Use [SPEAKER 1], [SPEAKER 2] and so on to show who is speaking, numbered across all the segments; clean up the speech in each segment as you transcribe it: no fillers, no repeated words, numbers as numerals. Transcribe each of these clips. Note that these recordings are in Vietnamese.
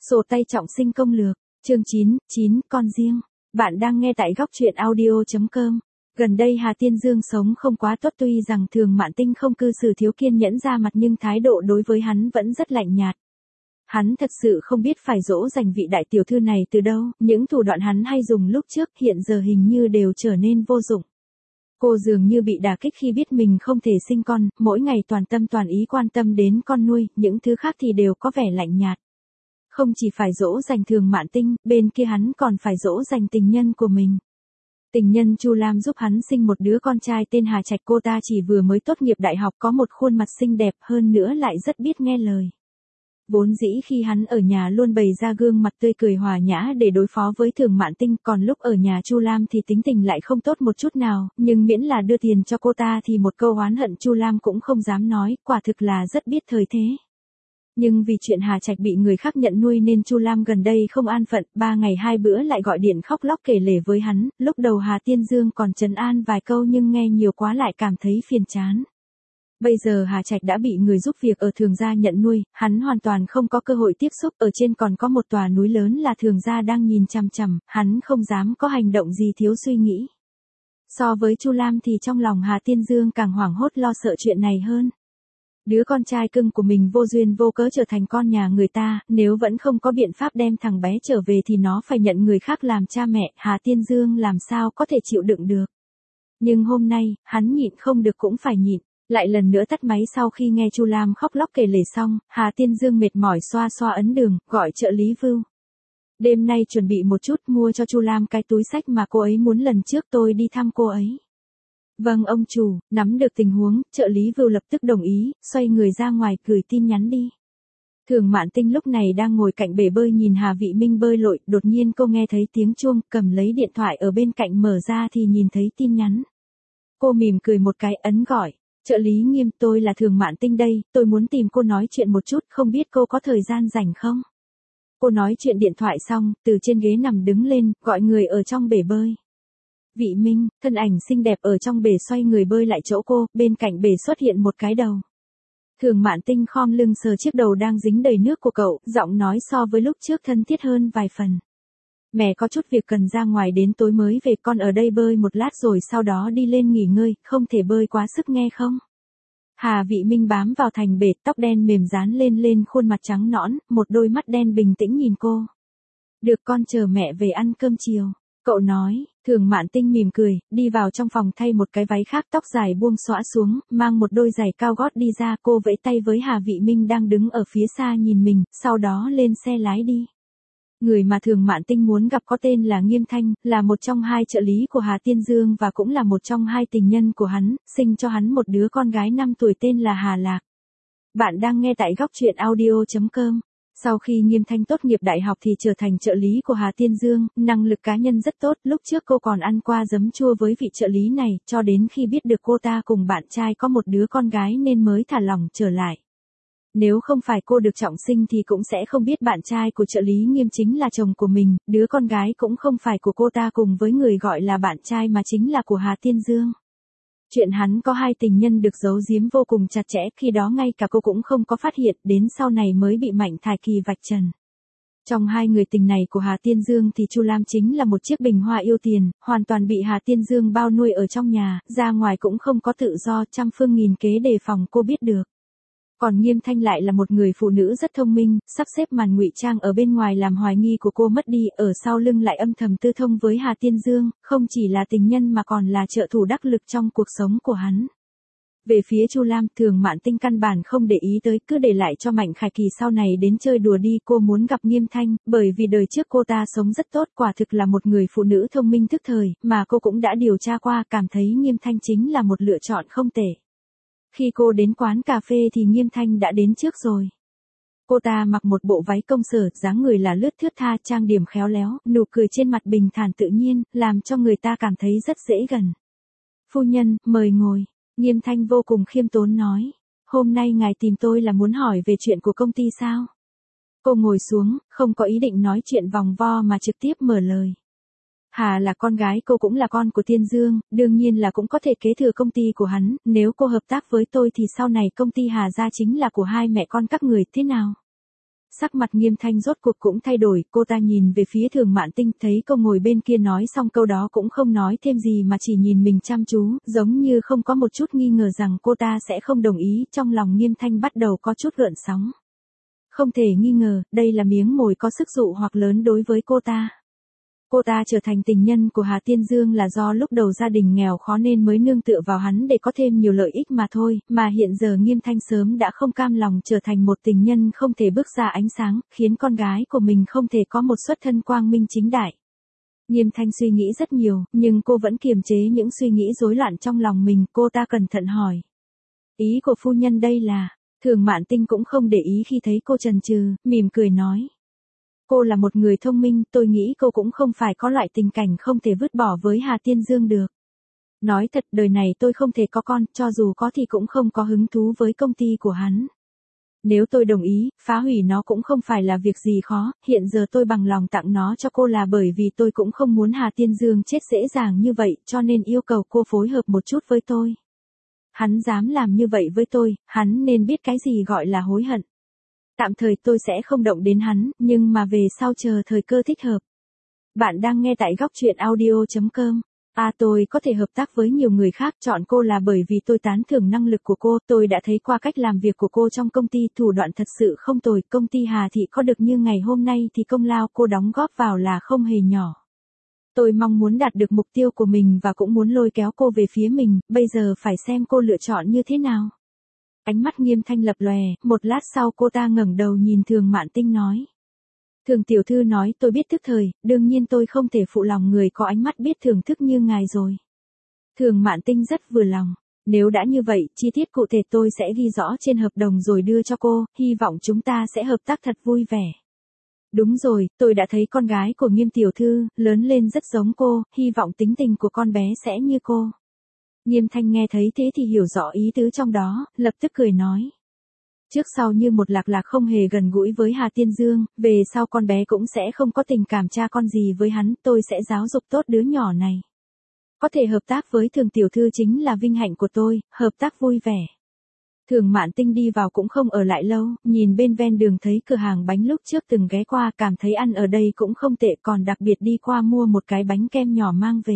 [SPEAKER 1] Sổ tay trọng sinh công lược, chương 9, con riêng. Bạn đang nghe tại góc truyện audio.com. Gần đây Hà Tiên Dương sống không quá tốt, tuy rằng Thường Mạn Tinh không cư xử thiếu kiên nhẫn ra mặt nhưng thái độ đối với hắn vẫn rất lạnh nhạt. Hắn thật sự không biết phải dỗ dành vị đại tiểu thư này từ đâu, những thủ đoạn hắn hay dùng lúc trước hiện giờ hình như đều trở nên vô dụng. Cô dường như bị đả kích khi biết mình không thể sinh con, mỗi ngày toàn tâm toàn ý quan tâm đến con nuôi, những thứ khác thì đều có vẻ lạnh nhạt. Không chỉ phải dỗ dành Thường Mạn Tinh, bên kia hắn còn phải dỗ dành tình nhân của mình. Tình nhân Chu Lam giúp hắn sinh một đứa con trai tên Hà Trạch, cô ta chỉ vừa mới tốt nghiệp đại học, có một khuôn mặt xinh đẹp, hơn nữa lại rất biết nghe lời. Vốn dĩ khi hắn ở nhà luôn bày ra gương mặt tươi cười hòa nhã để đối phó với Thường Mạn Tinh, còn lúc ở nhà Chu Lam thì tính tình lại không tốt một chút nào, nhưng miễn là đưa tiền cho cô ta thì một câu oán hận Chu Lam cũng không dám nói, quả thực là rất biết thời thế. Nhưng vì chuyện Hà Trạch bị người khác nhận nuôi nên Chu Lam gần đây không an phận, 3 ngày 2 bữa lại gọi điện khóc lóc kể lể với hắn, lúc đầu Hà Tiên Dương còn trấn an vài câu nhưng nghe nhiều quá lại cảm thấy phiền chán. Bây giờ Hà Trạch đã bị người giúp việc ở Thường gia nhận nuôi, hắn hoàn toàn không có cơ hội tiếp xúc, ở trên còn có một tòa núi lớn là Thường gia đang nhìn chằm chằm, hắn không dám có hành động gì thiếu suy nghĩ. So với Chu Lam thì trong lòng Hà Tiên Dương càng hoảng hốt lo sợ chuyện này hơn. Đứa con trai cưng của mình vô duyên vô cớ trở thành con nhà người ta, nếu vẫn không có biện pháp đem thằng bé trở về thì nó phải nhận người khác làm cha mẹ, Hà Tiên Dương làm sao có thể chịu đựng được. Nhưng hôm nay, hắn nhịn không được cũng phải nhịn, lại lần nữa tắt máy sau khi nghe Chu Lam khóc lóc kể lể xong, Hà Tiên Dương mệt mỏi xoa xoa ấn đường, gọi trợ lý Vưu. Đêm nay chuẩn bị một chút, mua cho Chu Lam cái túi xách mà cô ấy muốn lần trước tôi đi thăm cô ấy. Vâng ông chủ, nắm được tình huống, trợ lý Vưu lập tức đồng ý, xoay người ra ngoài gửi tin nhắn đi. Thường Mạn Tinh lúc này đang ngồi cạnh bể bơi nhìn Hà Vị Minh bơi lội, đột nhiên cô nghe thấy tiếng chuông, cầm lấy điện thoại ở bên cạnh mở ra thì nhìn thấy tin nhắn. Cô mỉm cười một cái ấn gọi, trợ lý Nghiêm, tôi là Thường Mạn Tinh đây, tôi muốn tìm cô nói chuyện một chút, không biết cô có thời gian rảnh không? Cô nói chuyện điện thoại xong, từ trên ghế nằm đứng lên, gọi người ở trong bể bơi. Vị Minh, thân ảnh xinh đẹp ở trong bể xoay người bơi lại chỗ cô, bên cạnh bể xuất hiện một cái đầu. Thường Mạn Tinh khom lưng sờ chiếc đầu đang dính đầy nước của cậu, giọng nói so với lúc trước thân thiết hơn vài phần. Mẹ có chút việc cần ra ngoài đến tối mới về, con ở đây bơi một lát rồi sau đó đi lên nghỉ ngơi, không thể bơi quá sức nghe không? Hà Vị Minh bám vào thành bể, tóc đen mềm dán lên khuôn mặt trắng nõn, một đôi mắt đen bình tĩnh nhìn cô. Được, con chờ mẹ về ăn cơm chiều. Cậu nói. Thường Mạn Tinh mỉm cười, đi vào trong phòng thay một cái váy khác, tóc dài buông xõa xuống, mang một đôi giày cao gót đi ra, cô vẫy tay với Hà Vị Minh đang đứng ở phía xa nhìn mình, sau đó lên xe lái đi. Người mà Thường Mạn Tinh muốn gặp có tên là Nghiêm Thanh, là một trong 2 trợ lý của Hà Tiên Dương và cũng là một trong 2 tình nhân của hắn, sinh cho hắn một đứa con gái 5 tuổi tên là Hà Lạc. Bạn đang nghe tại góc truyện audio.com. Sau khi Nghiêm Thanh tốt nghiệp đại học thì trở thành trợ lý của Hà Tiên Dương, năng lực cá nhân rất tốt, lúc trước cô còn ăn qua giấm chua với vị trợ lý này, cho đến khi biết được cô ta cùng bạn trai có một đứa con gái nên mới thả lỏng trở lại. Nếu không phải cô được trọng sinh thì cũng sẽ không biết bạn trai của trợ lý Nghiêm chính là chồng của mình, đứa con gái cũng không phải của cô ta cùng với người gọi là bạn trai mà chính là của Hà Tiên Dương. Chuyện hắn có 2 tình nhân được giấu giếm vô cùng chặt chẽ, khi đó ngay cả cô cũng không có phát hiện, đến sau này mới bị Mạnh Thải Kỳ vạch trần. Trong 2 người tình này của Hà Tiên Dương thì Chu Lam chính là một chiếc bình hoa yêu tiền, hoàn toàn bị Hà Tiên Dương bao nuôi ở trong nhà, ra ngoài cũng không có tự do, trăm phương nghìn kế đề phòng cô biết được. Còn Nghiêm Thanh lại là một người phụ nữ rất thông minh, sắp xếp màn ngụy trang ở bên ngoài làm hoài nghi của cô mất đi, ở sau lưng lại âm thầm tư thông với Hà Tiên Dương, không chỉ là tình nhân mà còn là trợ thủ đắc lực trong cuộc sống của hắn. Về phía Chu Lam, Thường Mạn Tinh căn bản không để ý tới, cứ để lại cho Mạnh Khải Kỳ sau này đến chơi đùa đi, cô muốn gặp Nghiêm Thanh, bởi vì đời trước cô ta sống rất tốt, quả thực là một người phụ nữ thông minh thức thời, mà cô cũng đã điều tra qua, cảm thấy Nghiêm Thanh chính là một lựa chọn không tệ. Khi cô đến quán cà phê thì Nghiêm Thanh đã đến trước rồi. Cô ta mặc một bộ váy công sở, dáng người là lướt thướt tha, trang điểm khéo léo, nụ cười trên mặt bình thản tự nhiên, làm cho người ta cảm thấy rất dễ gần. Phu nhân, mời ngồi. Nghiêm Thanh vô cùng khiêm tốn nói. Hôm nay ngài tìm tôi là muốn hỏi về chuyện của công ty sao? Cô ngồi xuống, không có ý định nói chuyện vòng vo mà trực tiếp mở lời. Hà là con gái, cô cũng là con của Tiên Dương, đương nhiên là cũng có thể kế thừa công ty của hắn, nếu cô hợp tác với tôi thì sau này công ty Hà gia chính là của 2 mẹ con các người, thế nào? Sắc mặt Nghiêm Thanh rốt cuộc cũng thay đổi, cô ta nhìn về phía Thường Mạn Tinh, thấy cô ngồi bên kia nói xong câu đó cũng không nói thêm gì mà chỉ nhìn mình chăm chú, giống như không có một chút nghi ngờ rằng cô ta sẽ không đồng ý, trong lòng Nghiêm Thanh bắt đầu có chút gợn sóng. Không thể nghi ngờ, đây là miếng mồi có sức dụ hoặc lớn đối với cô ta. Cô ta trở thành tình nhân của Hà Tiên Dương là do lúc đầu gia đình nghèo khó nên mới nương tựa vào hắn để có thêm nhiều lợi ích mà thôi, mà hiện giờ Nghiêm Thanh sớm đã không cam lòng trở thành một tình nhân không thể bước ra ánh sáng, khiến con gái của mình không thể có một xuất thân quang minh chính đại. Nghiêm Thanh suy nghĩ rất nhiều, nhưng cô vẫn kiềm chế những suy nghĩ rối loạn trong lòng mình, cô ta cẩn thận hỏi. Ý của phu nhân đây là, Thường Mạn Tinh cũng không để ý khi thấy cô chần chừ, mỉm cười nói. Cô là một người thông minh, tôi nghĩ cô cũng không phải có loại tình cảnh không thể vứt bỏ với Hà Tiên Dương được. Nói thật, đời này tôi không thể có con, cho dù có thì cũng không có hứng thú với công ty của hắn. Nếu tôi đồng ý, phá hủy nó cũng không phải là việc gì khó, hiện giờ tôi bằng lòng tặng nó cho cô là bởi vì tôi cũng không muốn Hà Tiên Dương chết dễ dàng như vậy, cho nên yêu cầu cô phối hợp một chút với tôi. Hắn dám làm như vậy với tôi, hắn nên biết cái gì gọi là hối hận. Tạm thời tôi sẽ không động đến hắn, nhưng mà về sau chờ thời cơ thích hợp. Bạn đang nghe tại góc truyện audio.com. Tôi có thể hợp tác với nhiều người khác, chọn cô là bởi vì tôi tán thưởng năng lực của cô, tôi đã thấy qua cách làm việc của cô trong công ty, thủ đoạn thật sự không tồi, công ty Hà Thị có được như ngày hôm nay thì công lao cô đóng góp vào là không hề nhỏ. Tôi mong muốn đạt được mục tiêu của mình và cũng muốn lôi kéo cô về phía mình, bây giờ phải xem cô lựa chọn như thế nào. Ánh mắt Nghiêm Thanh lập lòe, một lát sau cô ta ngẩng đầu nhìn Thường Mạn Tinh nói. Thường tiểu thư nói tôi biết thức thời, đương nhiên tôi không thể phụ lòng người có ánh mắt biết thưởng thức như ngài rồi. Thường Mạn Tinh rất vừa lòng, nếu đã như vậy, chi tiết cụ thể tôi sẽ ghi rõ trên hợp đồng rồi đưa cho cô, hy vọng chúng ta sẽ hợp tác thật vui vẻ. Đúng rồi, tôi đã thấy con gái của Nghiêm tiểu thư, lớn lên rất giống cô, hy vọng tính tình của con bé sẽ như cô. Nghiêm Thanh nghe thấy thế thì hiểu rõ ý tứ trong đó, lập tức cười nói. Trước sau như một Lạc Lạc không hề gần gũi với Hà Tiên Dương, về sau con bé cũng sẽ không có tình cảm cha con gì với hắn, tôi sẽ giáo dục tốt đứa nhỏ này. Có thể hợp tác với Thường tiểu thư chính là vinh hạnh của tôi, hợp tác vui vẻ. Thường Mạn Tinh đi vào cũng không ở lại lâu, nhìn bên ven đường thấy cửa hàng bánh lúc trước từng ghé qua, cảm thấy ăn ở đây cũng không tệ, còn đặc biệt đi qua mua một cái bánh kem nhỏ mang về.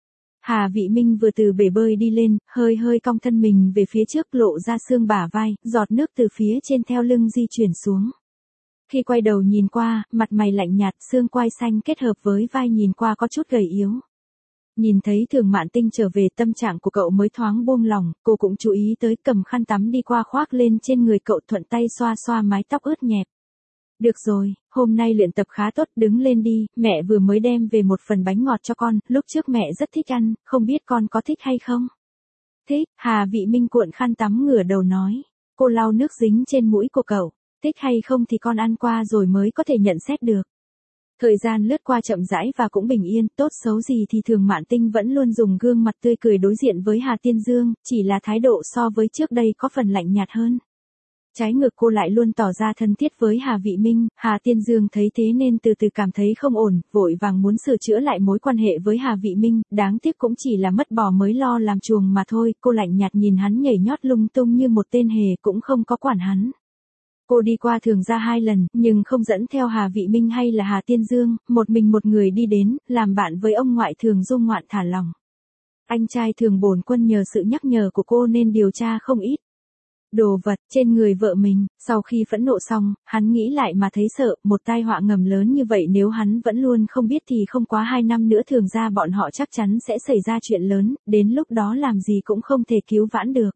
[SPEAKER 1] Hà Vị Minh vừa từ bể bơi đi lên, hơi cong thân mình về phía trước, lộ ra xương bả vai, giọt nước từ phía trên theo lưng di chuyển xuống. Khi quay đầu nhìn qua, mặt mày lạnh nhạt, xương quai xanh kết hợp với vai nhìn qua có chút gầy yếu. Nhìn thấy Thường Mạn Tinh trở về, tâm trạng của cậu mới thoáng buông lòng, cô cũng chú ý tới, cầm khăn tắm đi qua khoác lên trên người cậu, thuận tay xoa xoa mái tóc ướt nhẹp. Được rồi, hôm nay luyện tập khá tốt, đứng lên đi, mẹ vừa mới đem về một phần bánh ngọt cho con, lúc trước mẹ rất thích ăn, không biết con có thích hay không? Thích, Hà Vị Minh cuộn khăn tắm ngửa đầu nói. Cô lau nước dính trên mũi của cậu, thích hay không thì con ăn qua rồi mới có thể nhận xét được. Thời gian lướt qua chậm rãi và cũng bình yên, tốt xấu gì thì Thường Mạn Tinh vẫn luôn dùng gương mặt tươi cười đối diện với Hà Tiên Dương, chỉ là thái độ so với trước đây có phần lạnh nhạt hơn. Trái ngược cô lại luôn tỏ ra thân thiết với Hà Vị Minh, Hà Tiên Dương thấy thế nên từ từ cảm thấy không ổn, vội vàng muốn sửa chữa lại mối quan hệ với Hà Vị Minh, đáng tiếc cũng chỉ là mất bò mới lo làm chuồng mà thôi, cô lạnh nhạt nhìn hắn nhảy nhót lung tung như một tên hề, cũng không có quản hắn. Cô đi qua Thường gia 2 lần, nhưng không dẫn theo Hà Vị Minh hay là Hà Tiên Dương, một mình một người đi đến, làm bạn với ông ngoại Thường dung ngoạn thả lòng. Anh trai Thường Bổn Quân nhờ sự nhắc nhở của cô nên điều tra không ít đồ vật trên người vợ mình, sau khi phẫn nộ xong, hắn nghĩ lại mà thấy sợ, một tai họa ngầm lớn như vậy nếu hắn vẫn luôn không biết thì không quá 2 năm nữa Thường gia bọn họ chắc chắn sẽ xảy ra chuyện lớn, đến lúc đó làm gì cũng không thể cứu vãn được.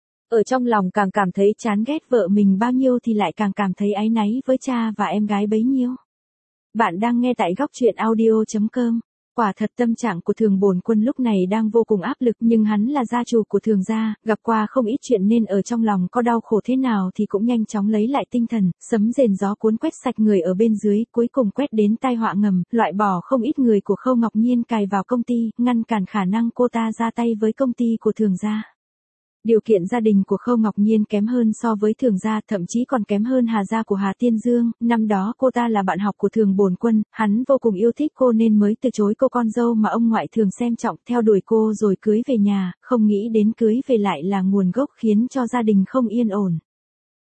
[SPEAKER 1] Ở trong lòng càng cảm thấy chán ghét vợ mình bao nhiêu thì lại càng cảm thấy áy náy với cha và em gái bấy nhiêu. Bạn đang nghe tại góc truyện audio.com. Quả thật tâm trạng của Thường Bổn Quân lúc này đang vô cùng áp lực, nhưng hắn là gia chủ của Thường gia, gặp qua không ít chuyện nên ở trong lòng có đau khổ thế nào thì cũng nhanh chóng lấy lại tinh thần, sấm rền gió cuốn quét sạch người ở bên dưới, cuối cùng quét đến tai họa ngầm, loại bỏ không ít người của Khâu Ngọc Nhiên cài vào công ty, ngăn cản khả năng cô ta ra tay với công ty của Thường gia. Điều kiện gia đình của Khâu Ngọc Nhiên kém hơn so với Thường gia, thậm chí còn kém hơn Hà gia của Hà Tiên Dương, năm đó cô ta là bạn học của Thường Bổn Quân, hắn vô cùng yêu thích cô nên mới từ chối cô con dâu mà ông ngoại Thường xem trọng, theo đuổi cô rồi cưới về nhà, không nghĩ đến cưới về lại là nguồn gốc khiến cho gia đình không yên ổn.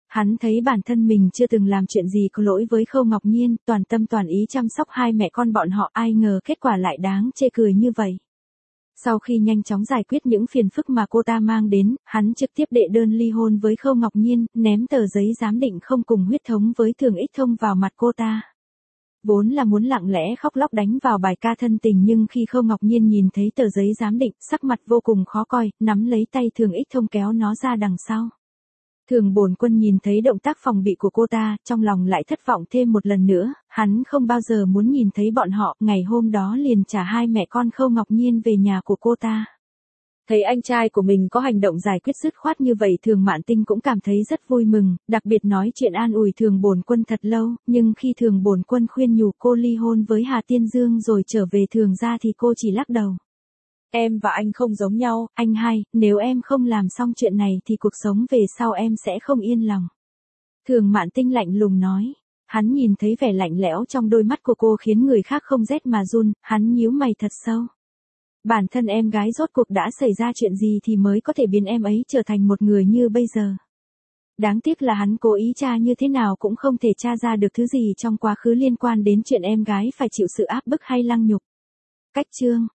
[SPEAKER 1] Hắn thấy bản thân mình chưa từng làm chuyện gì có lỗi với Khâu Ngọc Nhiên, toàn tâm toàn ý chăm sóc hai mẹ con bọn họ, ai ngờ kết quả lại đáng chê cười như vậy. Sau khi nhanh chóng giải quyết những phiền phức mà cô ta mang đến, hắn trực tiếp đệ đơn ly hôn với Khâu Ngọc Nhiên, ném tờ giấy giám định không cùng huyết thống với Thường Ích Thông vào mặt cô ta. Vốn là muốn lặng lẽ khóc lóc đánh vào bài ca thân tình, nhưng khi Khâu Ngọc Nhiên nhìn thấy tờ giấy giám định, sắc mặt vô cùng khó coi, nắm lấy tay Thường Ích Thông kéo nó ra đằng sau. Thường Bổn Quân nhìn thấy động tác phòng bị của cô ta, trong lòng lại thất vọng thêm một lần nữa, hắn không bao giờ muốn nhìn thấy bọn họ, ngày hôm đó liền trả hai mẹ con Khâu Ngọc Nhiên về nhà của cô ta. Thấy anh trai của mình có hành động giải quyết dứt khoát như vậy, Thường Mạn Tinh cũng cảm thấy rất vui mừng, đặc biệt nói chuyện an ủi Thường Bổn Quân thật lâu, nhưng khi Thường Bổn Quân khuyên nhủ cô ly hôn với Hà Tiên Dương rồi trở về Thường gia thì cô chỉ lắc đầu. Em và anh không giống nhau, anh hai, nếu em không làm xong chuyện này thì cuộc sống về sau em sẽ không yên lòng. Thường Mạn Tinh lạnh lùng nói. Hắn nhìn thấy vẻ lạnh lẽo trong đôi mắt của cô khiến người khác không rét mà run, hắn nhíu mày thật sâu. Bản thân em gái rốt cuộc đã xảy ra chuyện gì thì mới có thể biến em ấy trở thành một người như bây giờ. Đáng tiếc là hắn cố ý tra như thế nào cũng không thể tra ra được thứ gì trong quá khứ liên quan đến chuyện em gái phải chịu sự áp bức hay lăng nhục. Cách chương